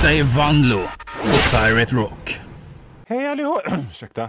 Detta är Vanlo på Pirate Rock. Hej allihop. Ursäkta.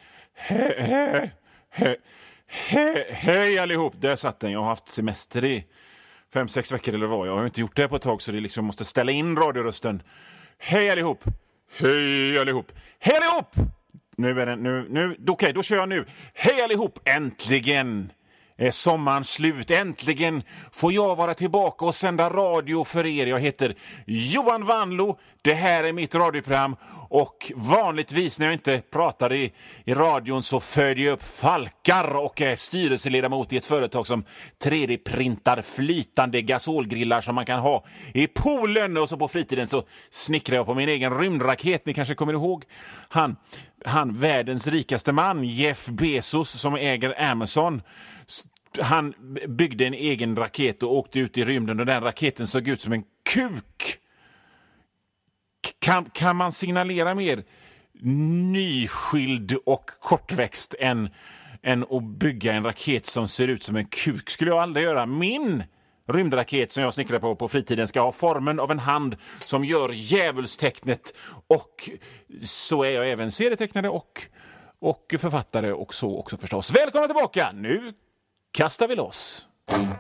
Hej allihop. Där satt den. Jag har haft semester i 5-6 veckor eller vad. Jag har inte gjort det på ett tag så det liksom måste ställa in radiorösten. Hej allihop. Hej allihop. Hej allihop. Nu är den nu. Okej, då kör jag nu. Hej allihop. Äntligen är sommaren slut. Äntligen får jag vara tillbaka och sända radio för er. Jag heter Johan Vanlo. Det här är mitt radioprogram. Och vanligtvis när jag inte pratar i radion så föder jag upp falkar och är styrelseledamot i ett företag som 3D-printar flytande gasolgrillar som man kan ha i poolen. Och så på fritiden så snickrar jag på min egen rymdraket. Ni kanske kommer ihåg han världens rikaste man, Jeff Bezos, som äger Amazon. Han byggde en egen raket och åkte ut i rymden och den raketen såg ut som en kuk. Kan man signalera mer nyskild och kortväxt än att bygga en raket som ser ut som en kuk? Skulle jag aldrig göra. Min rymdraket som jag snickrar på fritiden ska ha formen av en hand som gör djävulstecknet, och så är jag även serietecknare och författare och så också förstås. Välkomna tillbaka! Nu kastar vi loss.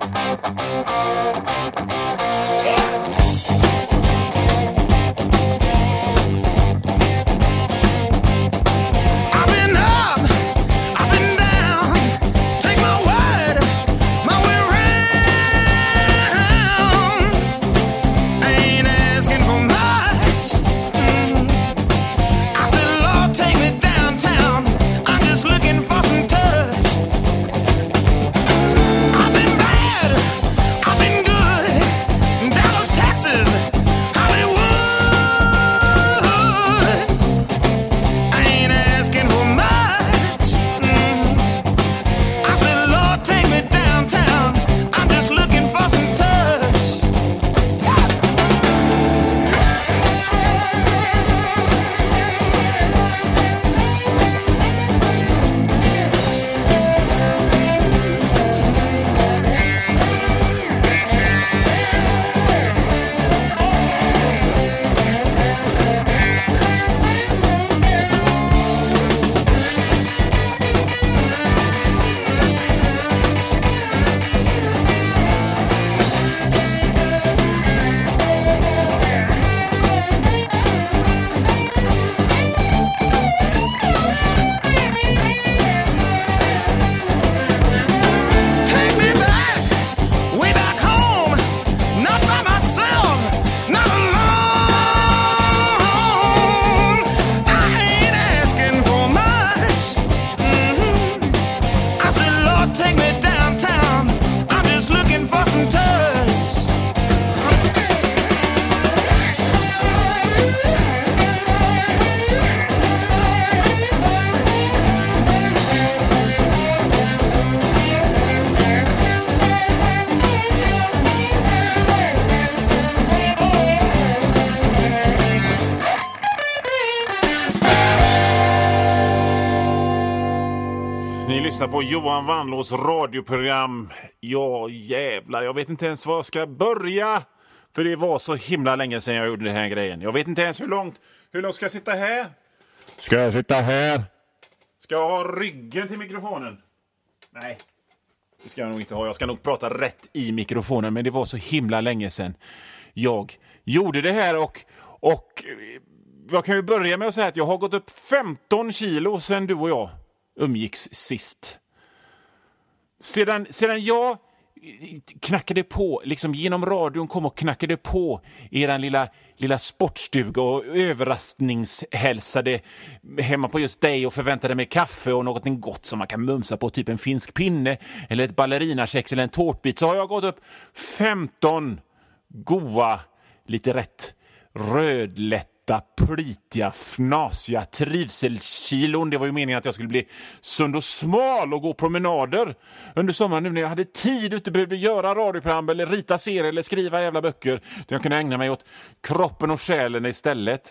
På Johan Vanlås radioprogram. Ja jävlar, jag vet inte ens var jag ska börja. För det var så himla länge sedan jag gjorde den här grejen. Jag vet inte ens hur långt ska jag sitta här? Ska jag sitta här? Ska jag ha ryggen till mikrofonen? Nej, det ska jag nog inte ha. Jag ska nog prata rätt i mikrofonen. Men det var så himla länge sedan jag gjorde det här. Och jag kan ju börja med att säga att jag har gått upp 15 kilo sedan du och jag umgicks sist. Sedan jag knackade på, liksom genom radion kom och knackade på eran lilla sportstuga och överraskningshälsade hemma på just dig och förväntade mig kaffe och något gott som man kan mumsa på, typ en finsk pinne eller ett ballerinakex eller en tårtbit, så har jag gått upp 15 goa, lite rätt rödlätta, plitiga, fnasiga trivselkilon. Det var ju meningen att jag skulle bli sund och smal och gå promenader under sommaren nu när jag hade tid, inte behövde göra radioprogram eller rita serier eller skriva jävla böcker. Så jag kunde ägna mig åt kroppen och själen istället.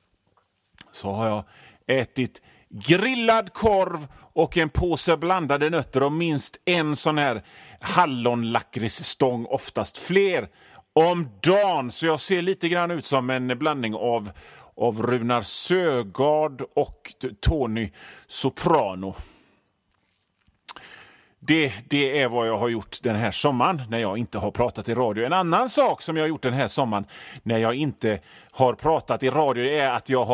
Så har jag ätit grillad korv och en påse blandade nötter och minst en sån här hallonlakritsstång, oftast fler. om dagen. Så jag ser lite grann ut som en blandning av Runar Sögaard och Tony Soprano. Det är vad jag har gjort den här sommaren när jag inte har pratat i radio. En annan sak som jag har gjort den här sommaren när jag inte har pratat i radio är att jag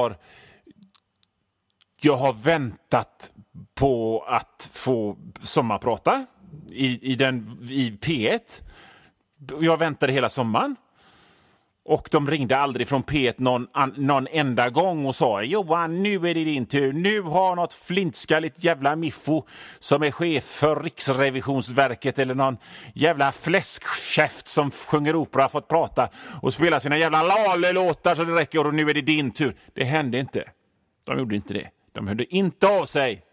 har väntat på att få sommarprata i P1. Jag väntade hela sommaren. Och de ringde aldrig från P1 någon enda gång och sa: Johan, nu är det din tur. Nu har något flintskalligt jävla miffo som är chef för Riksrevisionsverket eller någon jävla fläskkäft som sjunger opera fått prata och spela sina jävla lalelåtar så det räcker och nu är det din tur. Det hände inte. De gjorde inte det. De hörde inte av sig.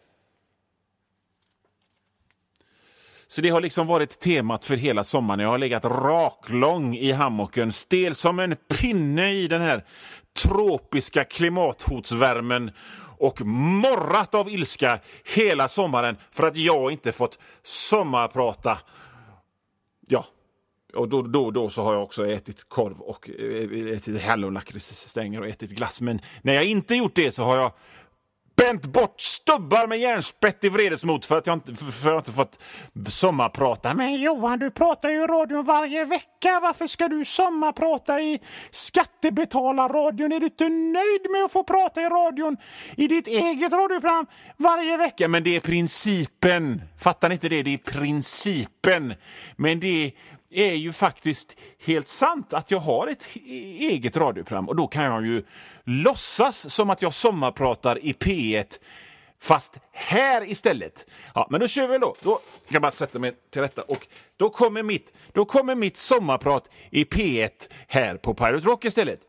Så det har liksom varit temat för hela sommaren. Jag har legat raklång i hammocken, stel som en pinne i den här tropiska klimathotsvärmen och morrat av ilska hela sommaren för att jag inte fått sommarprata. Ja, och då så har jag också ätit korv och ätit hallonlakritsstänger och ätit glass. Men när jag inte gjort det så har jag bänt bort stubbar med järnspett i vredesmot för att jag inte fått sommarprata. Men Johan, du pratar ju i radion varje vecka. Varför ska du sommarprata i skattebetalarradion? Är du inte nöjd med att få prata i radion i ditt eget radioprogram varje vecka? Men det är principen. Fattar ni inte det? Det är principen. Men det är ju faktiskt helt sant att jag har ett eget radioprogram och då kan jag ju låtsas som att jag sommarpratar i P1 fast här istället. Ja, men då kör vi då. Då kan jag bara sätta mig till rätta och då kommer mitt sommarprat i P1 här på Pirate Rock istället.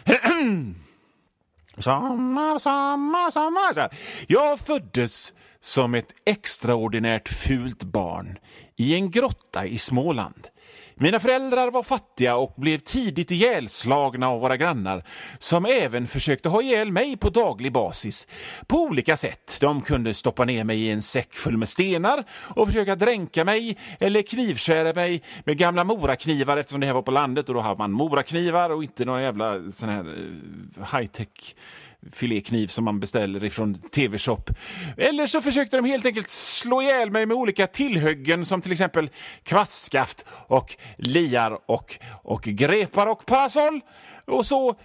Sommar. Jag föddes som ett extraordinärt fult barn i en grotta i Småland. Mina föräldrar var fattiga och blev tidigt ihjälslagna av våra grannar som även försökte ha ihjäl mig på daglig basis på olika sätt. De kunde stoppa ner mig i en säck full med stenar och försöka dränka mig eller knivskära mig med gamla moraknivar eftersom det här var på landet och då har man moraknivar och inte någon jävla sån här high-tech filékniv som man beställer ifrån TV-shop. Eller så försökte de helt enkelt slå ihjäl mig med olika tillhyggen som till exempel kvastskaft och liar och grepar och parasoll och så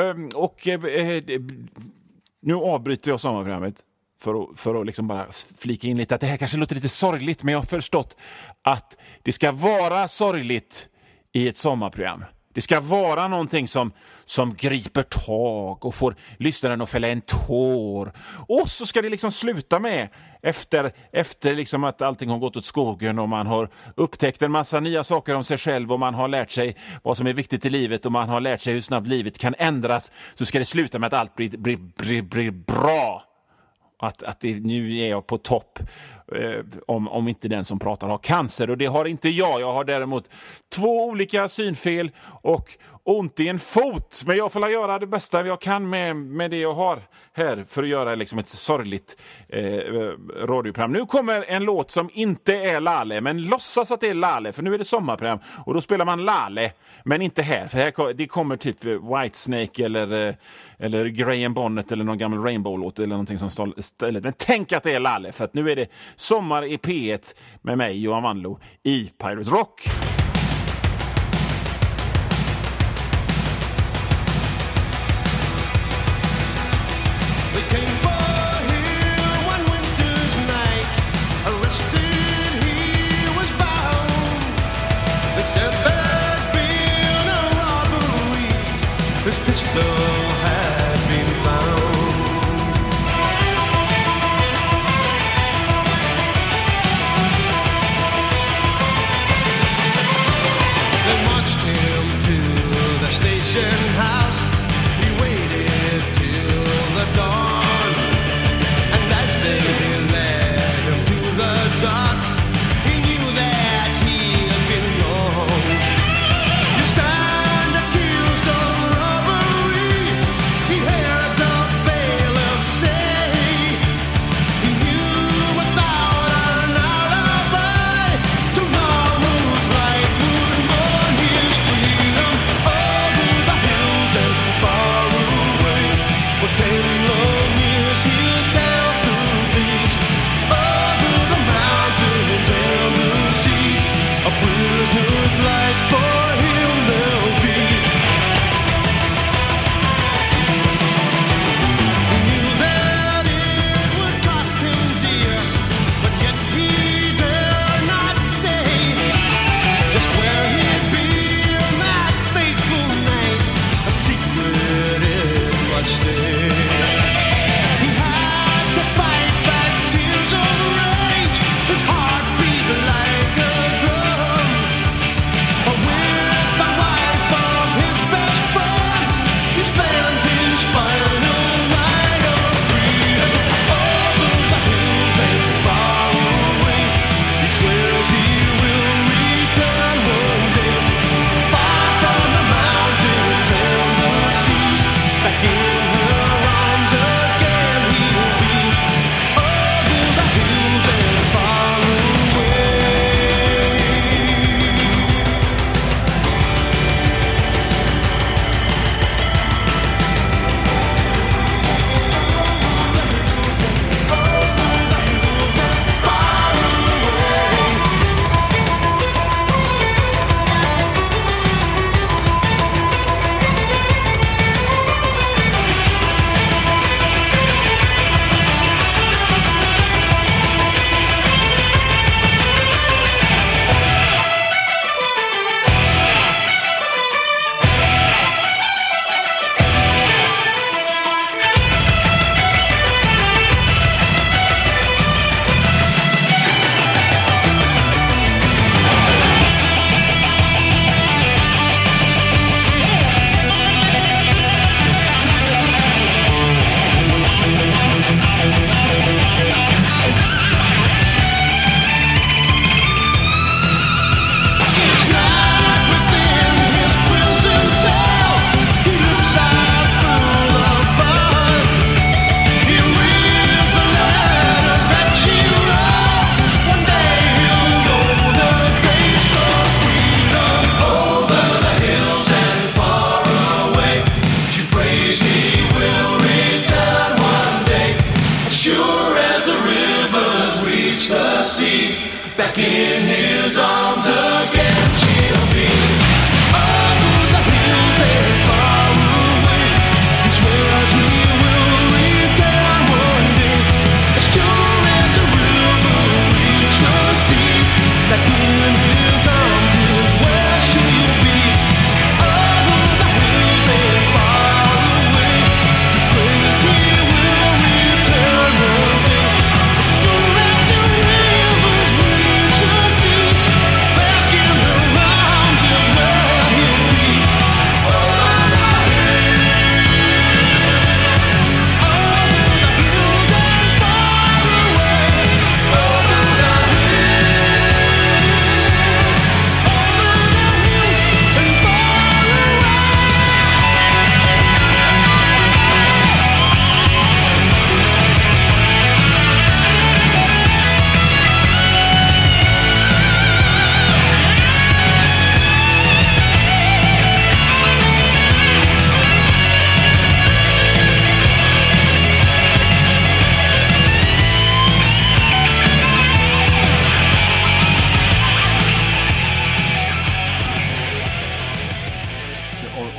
nu avbryter jag sommarprogrammet för att liksom bara flika in lite att det här kanske låter lite sorgligt, men jag har förstått att det ska vara sorgligt i ett sommarprogram. Det ska vara någonting som griper tag och får lyssnaren att fälla en tår. Och så ska det liksom sluta med efter liksom att allting har gått åt skogen och man har upptäckt en massa nya saker om sig själv och man har lärt sig vad som är viktigt i livet och man har lärt sig hur snabbt livet kan ändras, så ska det sluta med att allt blir bra. Att nu är jag på topp om inte den som pratar har cancer. Och det har inte jag. Jag har däremot 2 olika synfel och ont i en fot. Men jag får göra det bästa jag kan med det jag har här för att göra liksom ett sorgligt radioprogram. Nu kommer en låt som inte är Lale, men låtsas att det är Lale, för nu är det sommarprogram och då spelar man Lale, men inte här. För här det kommer typ Whitesnake eller Graham Bonnet eller någon gammal Rainbow-låt eller någonting som stället. Men tänk att det är Lale, för att nu är det sommar i P1 med mig, Johan Wanlo, i Pirate Rock. We came for here one winter's night. Arrested, he was bound. They said there'd been a robbery. His pistol had been found. They marched him to the station house. He waited till the dawn. Robbery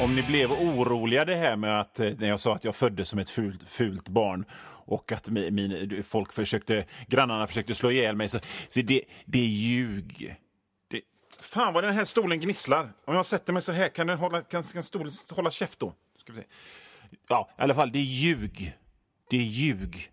om ni blev oroliga det här med att när jag sa att jag föddes som ett fult barn och att grannarna försökte slå ihjäl mig, så det är ljug. Fan vad den här stolen gnisslar. Om jag sätter mig så här kan stolen hålla käft då. Ska vi se. Ja, i alla fall, det är ljug. Det är ljug.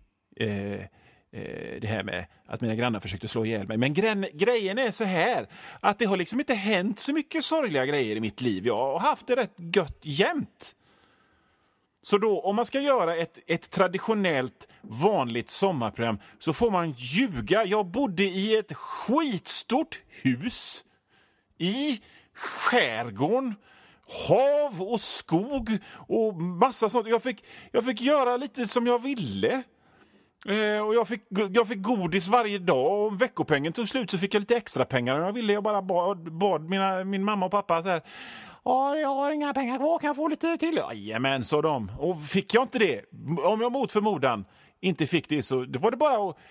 Det här med att mina grannar försökte slå ihjäl mig. Men grejen är så här, att det har liksom inte hänt så mycket sorgliga grejer i mitt liv. Jag har haft det rätt gött jämt. Så då, om man ska göra ett traditionellt vanligt sommarprogram, så får man ljuga. Jag bodde i ett skitstort hus i skärgården, hav och skog och massa sånt. Jag fick göra lite som jag ville. Och jag fick godis varje dag, och om veckopengen tog slut så fick jag lite extra pengar. Jag ville, jag bara bad min mamma och pappa så här: ja, jag har inga pengar kvar, kan jag få lite till? Jajamän, sa de. Och fick jag inte det, om jag mot förmodan inte fick det, så det var det bara att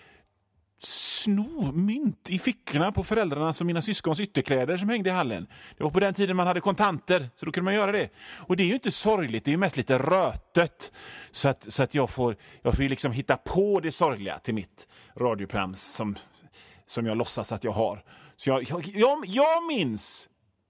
sno mynt i fickorna på föräldrarnas och mina syskons ytterkläder som hängde i hallen. Det var på den tiden man hade kontanter, så då kunde man göra det. Och det är ju inte sorgligt, det är ju mest lite rötet. Så att jag får liksom hitta på det sorgliga till mitt radioprogram som jag låtsas att jag har. Så jag minns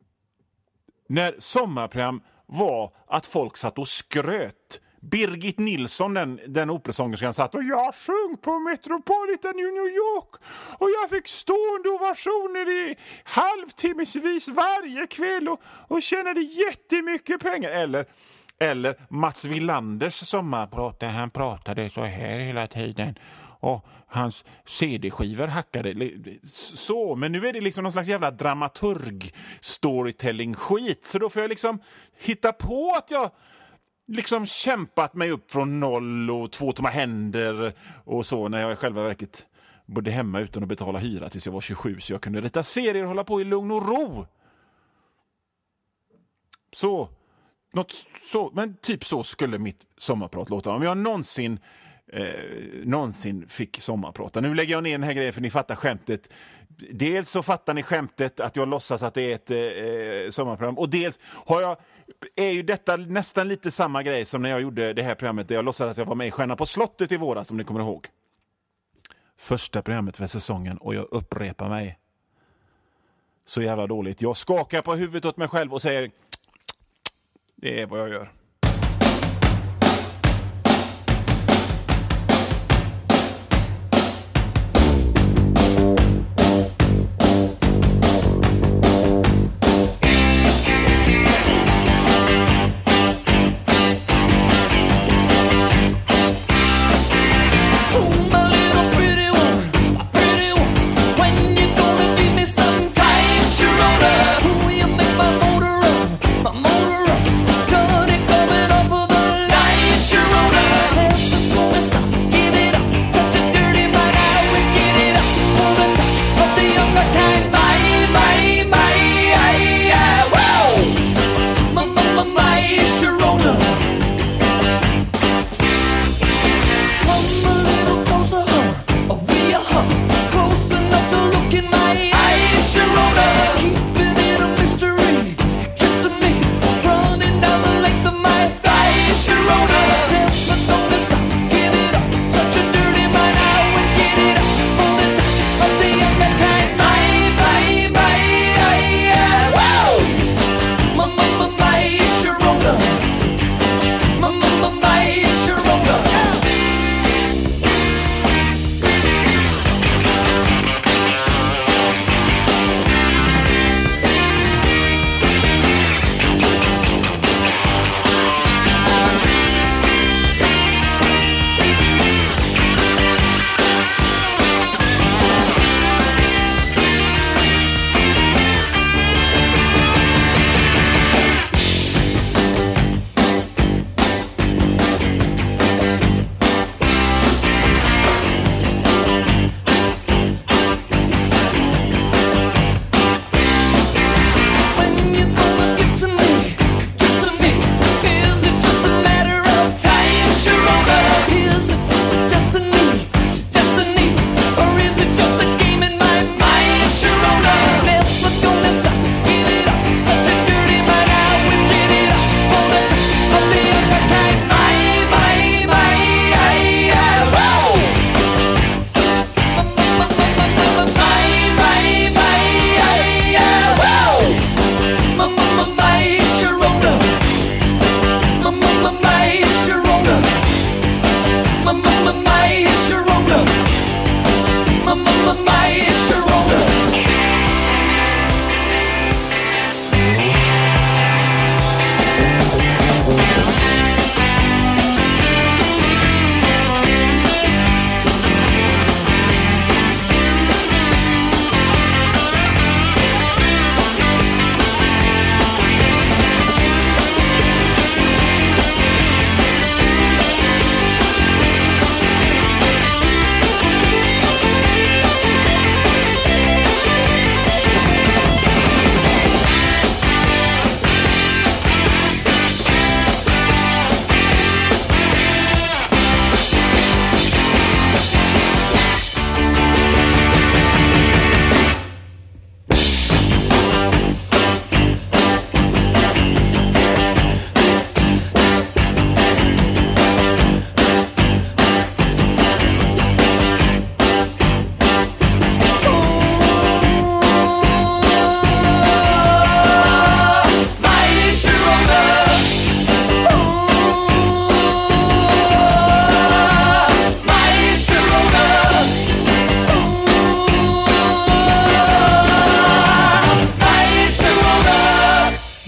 när sommarprogram var att folk satt och skröt. Birgit Nilsson, den operasångerskan, satt och jag sjöng på Metropolitan i New York och jag fick stående ovationer i halvtimmesvis varje kväll och tjänade jättemycket pengar. Eller Mats Willanders sommarprat, han pratade så här hela tiden och hans CD-skivor hackade så, men nu är det liksom någon slags jävla dramaturg storytelling skit, så då får jag liksom hitta på att jag liksom kämpat mig upp från noll och 2 tomma händer och så, när jag själva verket bodde hemma utan att betala hyra tills jag var 27, så jag kunde rita serier och hålla på i lugn och ro. Men typ så skulle mitt sommarprat låta om jag någonsin fick sommarprata. Nu lägger jag ner den här grejen för ni fattar skämtet. Dels så fattar ni skämtet att jag låtsas att det är ett sommarprogram, och dels är ju detta nästan lite samma grej som när jag gjorde det här programmet där jag låtsades att jag var med i Stjärna på slottet i våras, som ni kommer ihåg. Första programmet för säsongen, och jag upprepar mig. Så jävla dåligt. Jag skakar på huvudet åt mig själv och säger: det är vad jag gör. Gonna go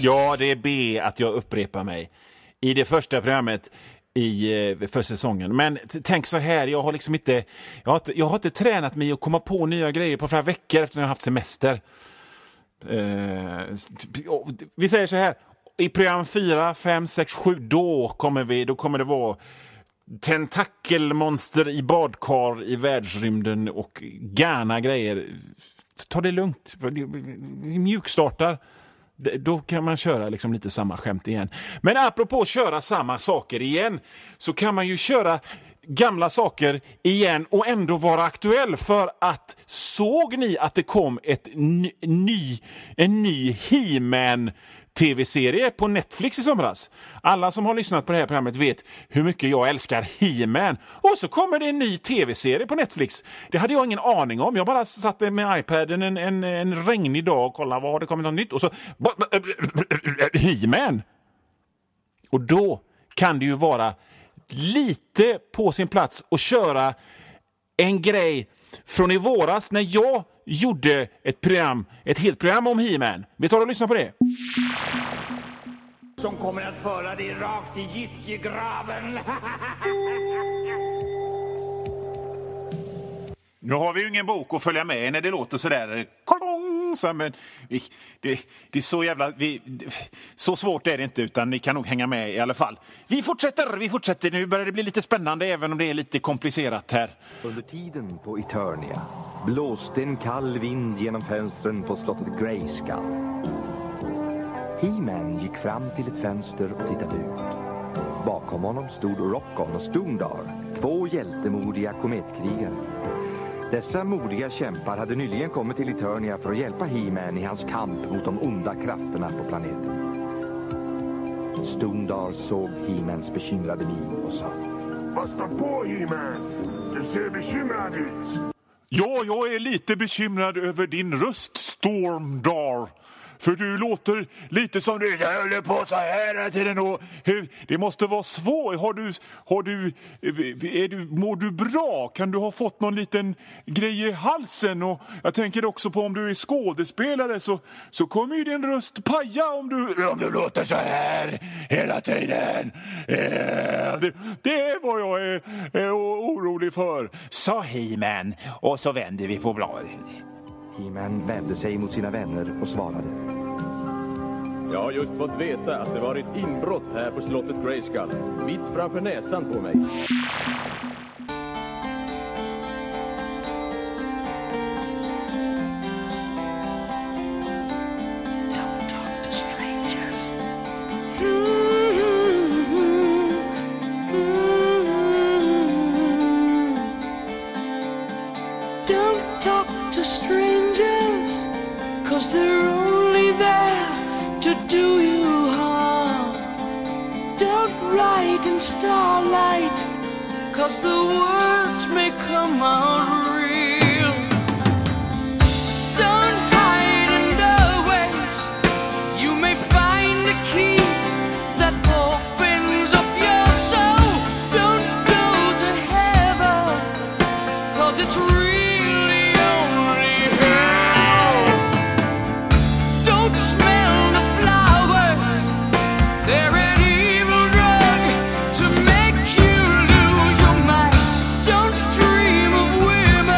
Ja, det är B att jag upprepar mig i det första programmet för säsongen. Men tänk så här, jag har inte tränat mig att komma på nya grejer på flera veckor eftersom jag har haft semester. Vi säger så här, i program 4, 5, 6, 7 då kommer det vara tentakelmonster i badkar i världsrymden och gärna grejer. Ta det lugnt. Mjukstartar. Då kan man köra liksom lite samma skämt igen. Men apropå köra samma saker igen, så kan man ju köra gamla saker igen och ändå vara aktuell. För att såg ni att det kom en ny He-Man tv-serie på Netflix i somras? Alla som har lyssnat på det här programmet vet hur mycket jag älskar He-Man. Och så kommer det en ny tv-serie på Netflix. Det hade jag ingen aning om. Jag bara satt med iPaden en regnig dag och kollade vad har det kommit något nytt. Och så He-Man. Och då kan det ju vara lite på sin plats att köra en grej från i våras när jag gjorde ett helt program om He-Man. Vi tar och lyssnar på det. Som kommer att föra dig rakt i gyttjegraven. Nu har vi ju ingen bok att följa med när det låter sådär. Men det är så jävla... Så svårt är det inte, utan ni kan nog hänga med i alla fall. Vi fortsätter. Nu börjar det bli lite spännande, även om det är lite komplicerat här. Under tiden på Eternia blåste en kall vind genom fönstren på slottet Grayskull. He-Man gick fram till ett fönster och tittade ut. Bakom honom stod Rockon och Stoondar, 2 hjältemodiga kometkrigare. Dessa modiga kämpar hade nyligen kommit till Eternia för att hjälpa He-Man i hans kamp mot de onda krafterna på planeten. Stoondar såg He-Mans bekymrade min och sa: Vad står på, He-Man? Du ser bekymrad ut. Ja, jag är lite bekymrad över din röst, Stormdar. För du låter lite som du håller på så här hela tiden. Och det måste vara svårt. Mår du bra? Kan du ha fått någon liten grej i halsen? Och jag tänker också på om du är skådespelare så kommer ju din röst paja om du låter så här hela tiden. Det är vad jag är orolig för. Sa He-Man, och så vänder vi på bladet. He-Man vände sig mot sina vänner och svarade: Jag har just fått veta att det var ett inbrott här på slottet Grayskull, mitt framför näsan på mig. Don't talk to strangers. Don't talk to strangers, 'cause they're only there to do you harm. Don't write in starlight, 'cause the words may come out real. Don't hide in doorways, you may find the key that opens up your soul. Don't go to heaven, 'cause it's really only hell. Don't smell the flowers, they're an evil drug to make you lose your mind. Don't dream of women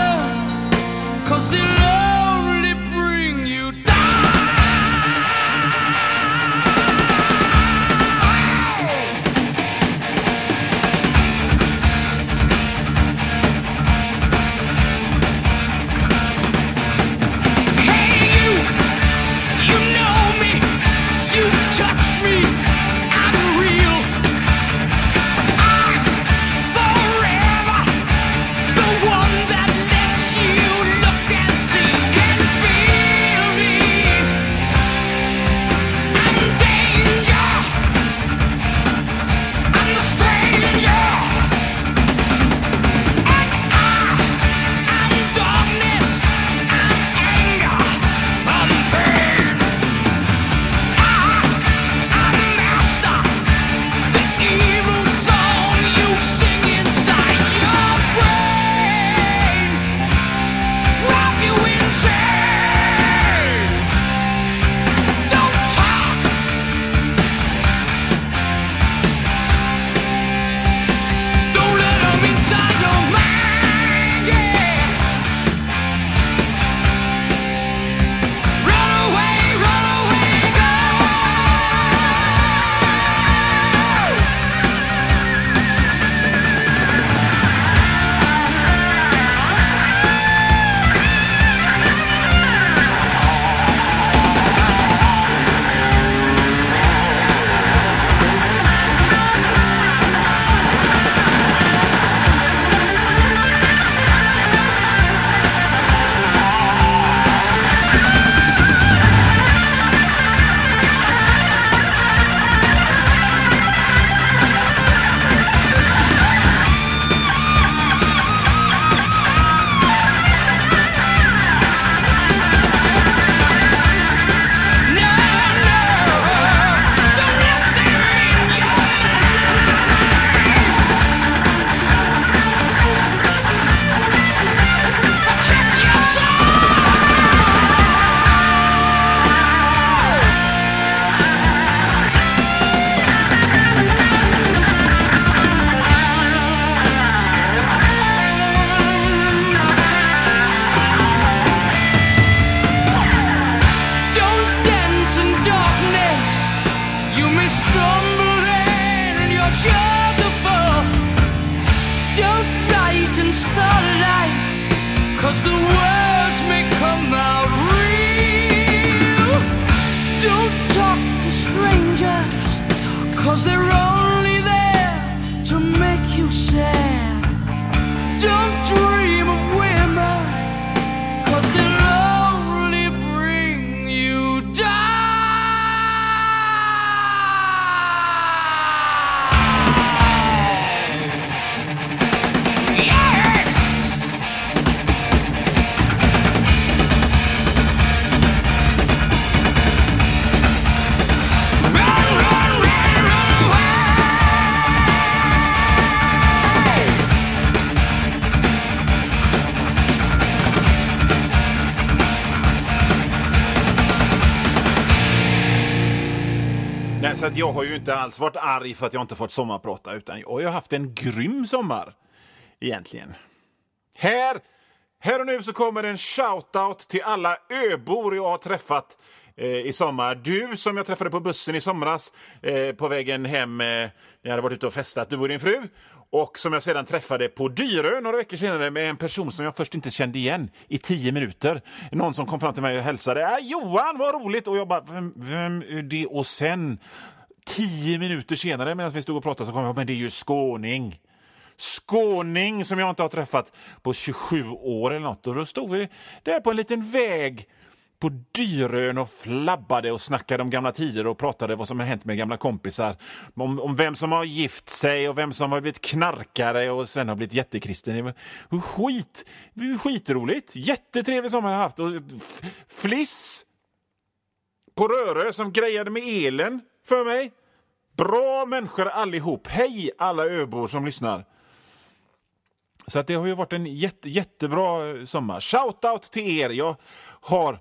så att jag har ju inte alls varit arg för att jag inte fått sommarprata, utan jag har ju haft en grym sommar egentligen. Här och nu så kommer en shoutout till alla öbor jag har träffat i sommar. Du som jag träffade på bussen i somras på vägen hem när jag hade varit ute och festat, du och din fru. Och som jag sedan träffade på Dyrö några veckor senare med en person som jag först inte kände igen i 10 minuter. Någon som kom fram till mig och hälsade. Johan, vad roligt! Och jag bara, vem är det? Och sen 10 minuter senare medan vi stod och pratade så kom jag, men det är ju skåning. Skåning som jag inte har träffat på 27 år eller något. Och då stod vi där på en liten väg på Dyrön och flabbade och snackade om gamla tider och pratade vad som har hänt med gamla kompisar. Om vem som har gift sig och vem som har blivit knarkare och sen har blivit jättekristen. Skitroligt. Jättetrevlig sommar jag har haft. Och Fliss på Rörö som grejade med elen för mig. Bra människor allihop. Hej alla öbor som lyssnar. Så att det har ju varit en jättebra sommar. Shoutout till er. Jag har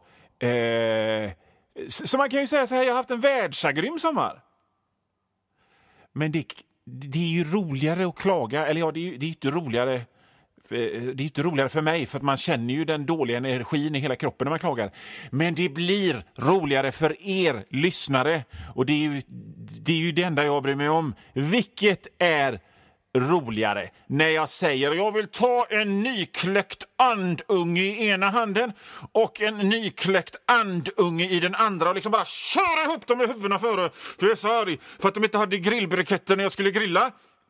så man kan ju säga så här, jag har haft en världsagrym sommar. Men det är ju roligare att klaga. Eller ja, det är inte roligare. Det är inte roligare för mig, för att man känner ju den dåliga energin i hela kroppen när man klagar. Men det blir roligare för er lyssnare. Och det är ju det enda jag bryr mig om. Vilket är roligare när jag säger jag vill ta en nykläckt andunge i ena handen och en nykläckt andunge i den andra och liksom bara köra ihop dem med huvudena före, för jag är så arg för att de inte hade grillbriketter när jag skulle grilla.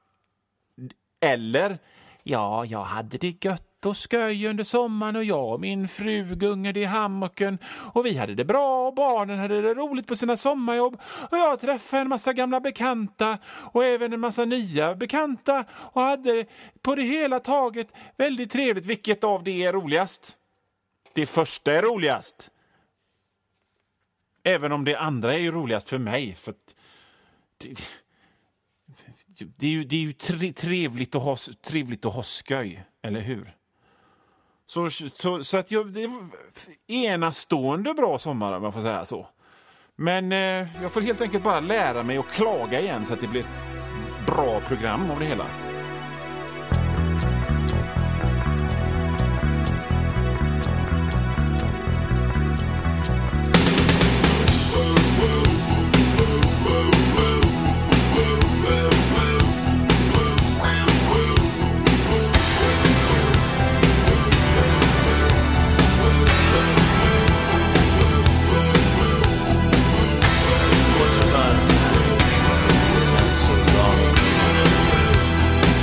Eller ja, jag hade det gött och sköj under sommaren och jag och min fru gungade i hammocken och vi hade det bra och barnen hade det roligt på sina sommarjobb och jag träffade en massa gamla bekanta och även en massa nya bekanta och hade på det hela taget väldigt trevligt. Vilket av det är roligast? Det första är roligast. Även om det andra är ju roligast för mig, för att det är ju trevligt att ha sköj, eller hur? Så att det är enastående bra sommar, om man får säga så. Men jag får helt enkelt bara lära mig att klaga igen så att det blir bra program av det hela. Once upon a time, not so long ago,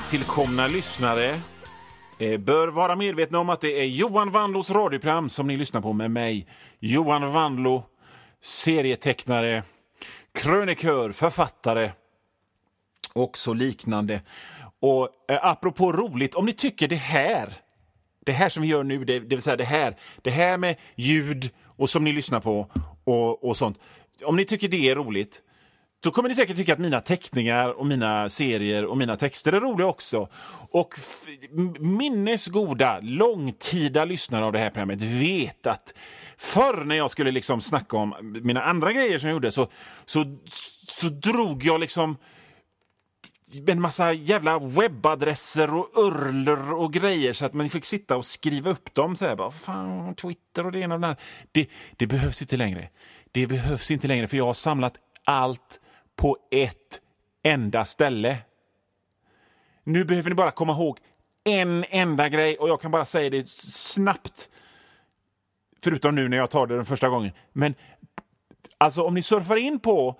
nytillkomna lyssnare bör vara medvetna om att det är Johan Wanlos radioprogram som ni lyssnar på med mig, Johan Wanlo, serietecknare, krönikör, författare och så liknande. Och apropå roligt, om ni tycker det här som vi gör nu, det vill säga det här med ljud och som ni lyssnar på och sånt, om ni tycker det är roligt, då kommer ni säkert tycka att mina teckningar och mina serier och mina texter är roliga också. Och minnesgoda, långtida lyssnare av det här programmet vet att förr när jag skulle liksom snacka om mina andra grejer som jag gjorde så drog jag liksom en massa jävla webbadresser och urler och grejer så att man fick sitta och skriva upp dem så här, bara fan, Twitter och det ena och det där. Det behövs inte längre. Det behövs inte längre, för jag har samlat allt på ett enda ställe. Nu behöver ni bara komma ihåg en enda grej, och jag kan bara säga det snabbt, förutom nu när jag tar det den första gången. Men alltså om ni surfar in på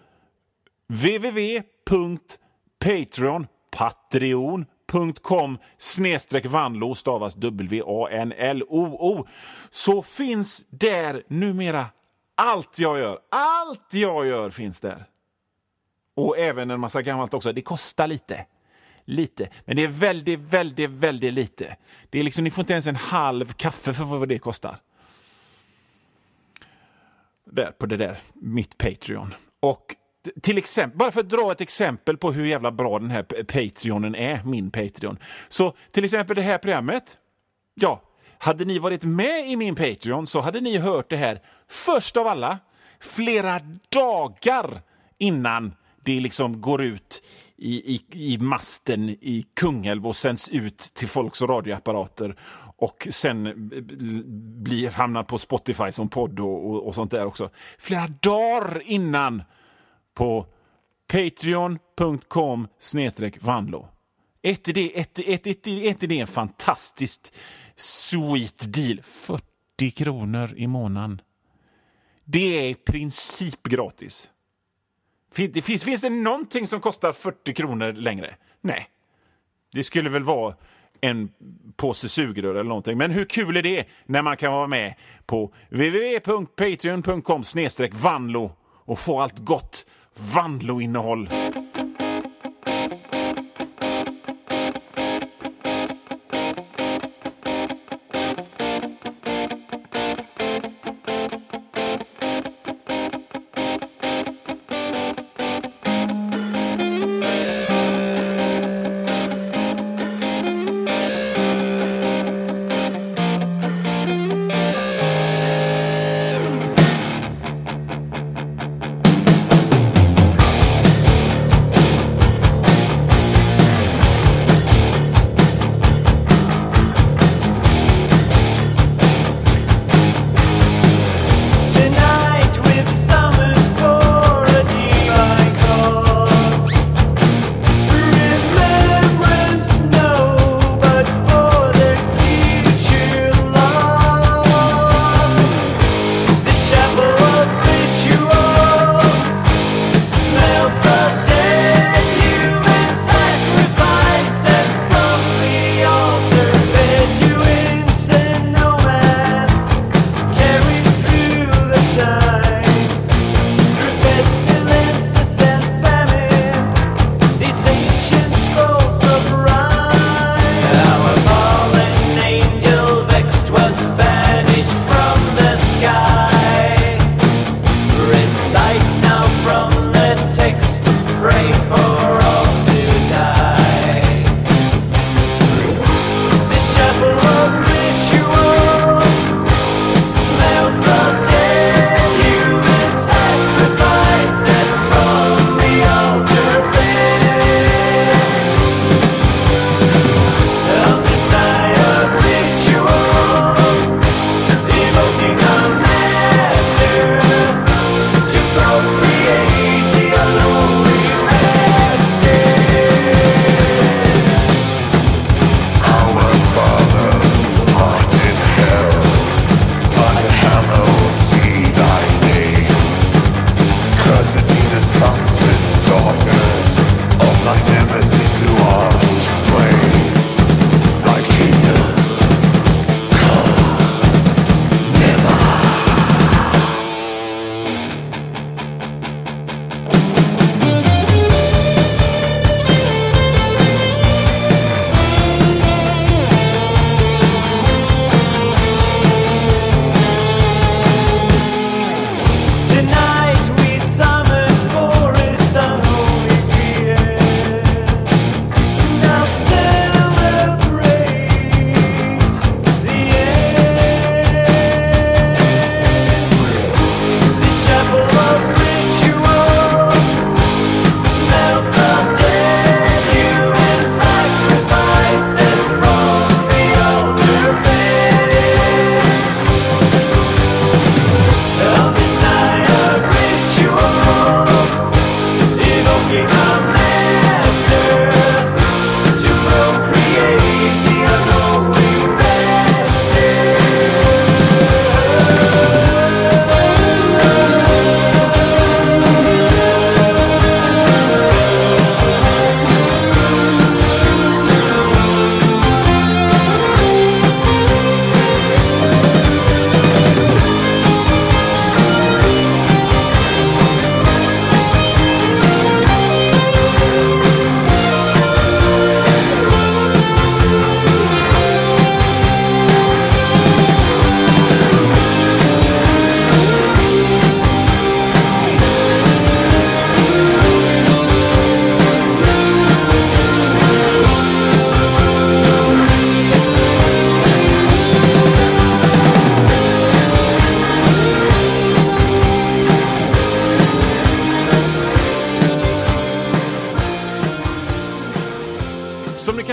patreon.com/Vanlo, stavas WANLOO, så finns där numera allt jag gör finns där. Och även en massa gammalt också. Det kostar lite. Men det är väldigt, väldigt, väldigt lite. Det är liksom, ni får inte ens en halv kaffe för vad det kostar. Där, på det där, mitt Patreon. Och till exempel, bara för att dra ett exempel på hur jävla bra den här Patreonen är, min Patreon. Så till exempel det här programmet, ja, hade ni varit med i min Patreon så hade ni hört det här först av alla, flera dagar innan det liksom går ut i masten i Kungälv och sänds ut till folks radioapparater och sen hamnar på Spotify som podd och sånt där också. Flera dagar innan på patreon.com/Vanlo. Ett är en fantastiskt sweet deal. 40 kronor i månaden. Det är i princip gratis. Finns det någonting som kostar 40 kronor längre? Nej. Det skulle väl vara en påse sugrör eller någonting. Men hur kul är det när man kan vara med på www.patreon.com/Vanlo och få allt gott Vanlo-innehåll.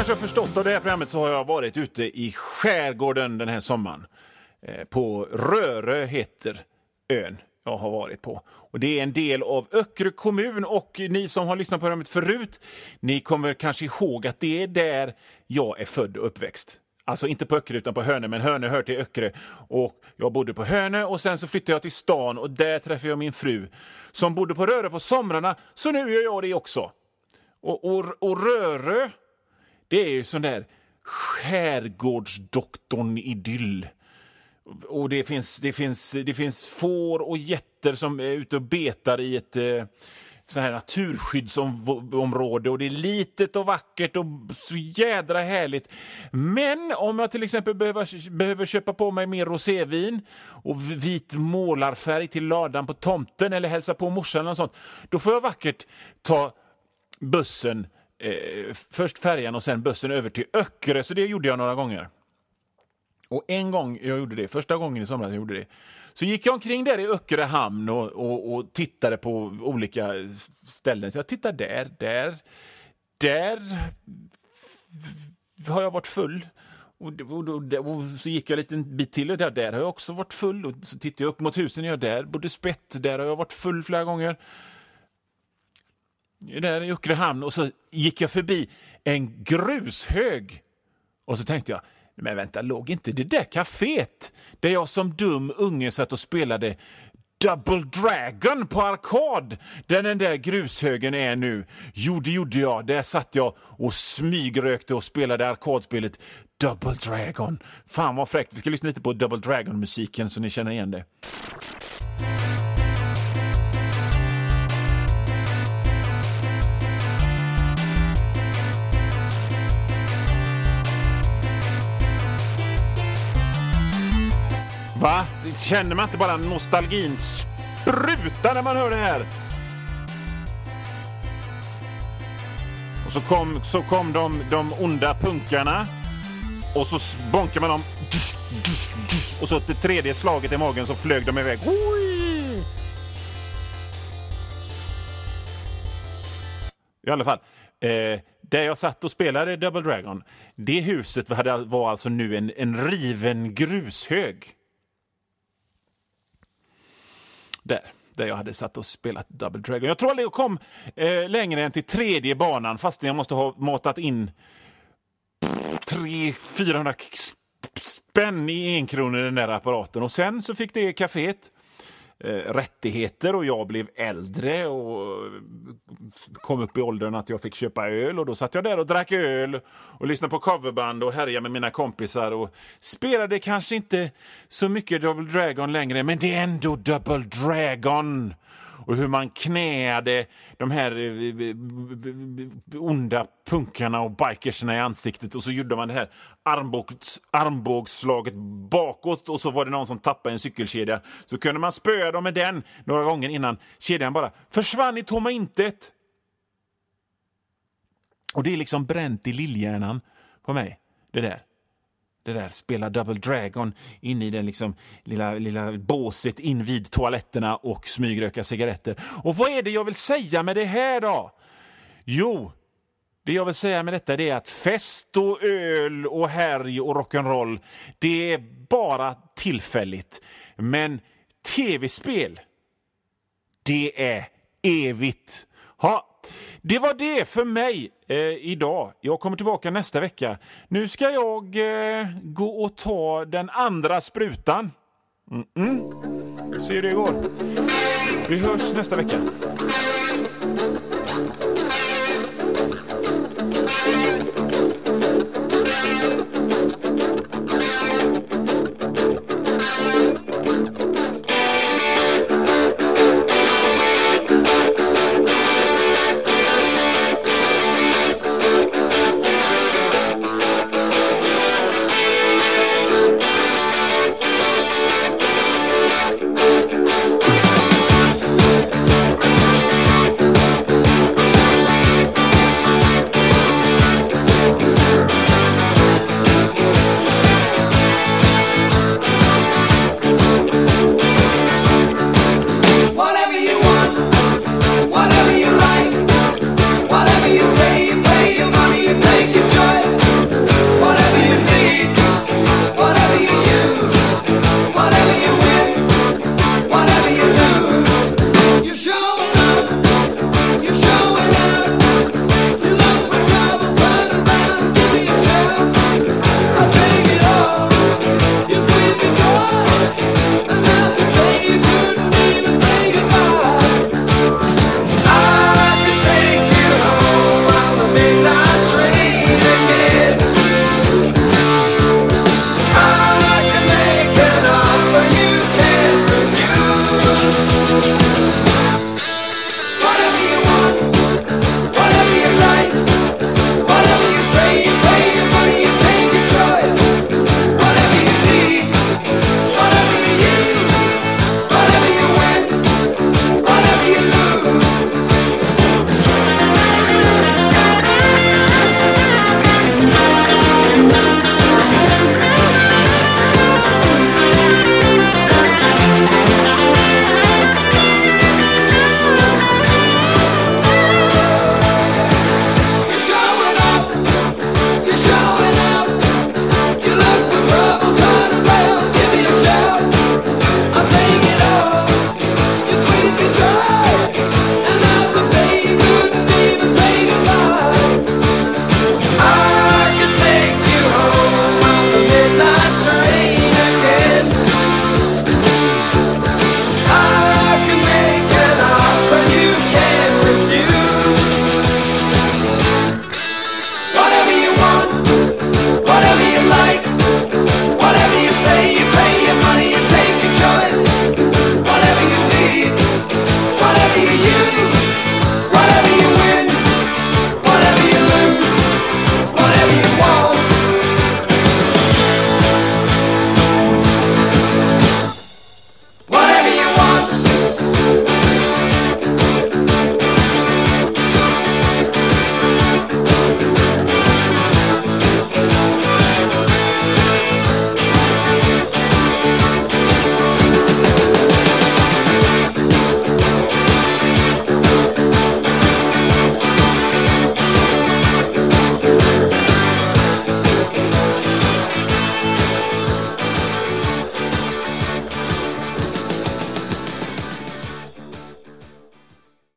kanske har förstått av det här programmet så har jag varit ute i skärgården den här sommaren. På Rörö heter ön jag har varit på. Och det är en del av Öckerö kommun, och ni som har lyssnat på programmet förut, ni kommer kanske ihåg att det är där jag är född och uppväxt. Alltså inte på Öckerö utan på Hönö, men Hönö hör till Öckerö. Och jag bodde på Hönö och sen så flyttade jag till stan och där träffade jag min fru som bodde på Rörö på somrarna, så nu gör jag det också. Och Rörö, det är ju sån där skärgårdsdoktorn-idyll. Och det finns får och getter som är ute och betar i ett så här naturskyddsområde, och det är litet och vackert och så jädra härligt. Men om jag till exempel behöver köpa på mig mer rosévin och vit målarfärg till ladan på tomten eller hälsa på morsan och sånt, då får jag vackert ta bussen, först färjan och sen bussen över till Öckerö. Så det gjorde jag några gånger. Och en gång jag gjorde det, första gången i somras jag gjorde det, så gick jag omkring där i Öckerö hamn och tittade på olika ställen. Så jag tittade där har jag varit full. Och så gick jag lite en bit till och där har jag också varit full. Och så tittade jag upp mot husen, där bodde Spett, där har jag varit full flera gånger. Där i Öckerö hamn, och så gick jag förbi en grushög. Och så tänkte jag, men vänta, låg inte det där kaféet där jag som dum unge satt och spelade Double Dragon på arkad, där den där grushögen är nu? Jo, det gjorde jag. Där satt jag och smygrökte och spelade arkadspelet Double Dragon. Fan vad fräckt. Vi ska lyssna lite på Double Dragon-musiken så ni känner igen det. Va? Känner man inte bara nostalgin spruta när man hör det här? Och så kom de onda punkarna, och så bonkar man dem, och så det tredje slaget i magen så flög de iväg. I alla fall, där jag satt och spelade Double Dragon, det huset var alltså nu en riven grushög. Där jag hade satt och spelat Double Dragon. Jag tror aldrig jag kom längre än till tredje banan, fast jag måste ha matat in 300-400 spänn i 1 krona i den där apparaten. Och sen så fick det kaféet rättigheter, och jag blev äldre och kom upp i åldern att jag fick köpa öl, och då satt jag där och drack öl och lyssnade på coverband och härjade med mina kompisar och spelade kanske inte så mycket Double Dragon längre, men det är ändå Double Dragon. Och hur man knäade de här onda punkarna och bikersna i ansiktet, och så gjorde man det här armbågsslaget bakåt, och så var det någon som tappade en cykelkedja, så kunde man spöa dem med den några gånger innan kedjan bara försvann i tomma intet. Och det är liksom bränt i lillhjärnan på mig, det där spela Double Dragon in i den liksom lilla båset invid toaletterna och smygröka cigaretter. Och vad är det jag vill säga med det här då? Jo, det jag vill säga med detta, det är att fest och öl och härj och rock'n'roll, det är bara tillfälligt. Men tv-spel, det är evigt. Ja, det var det för mig idag. Jag kommer tillbaka nästa vecka. Nu ska jag gå och ta den andra sprutan. Se hur det går. Vi hörs nästa vecka.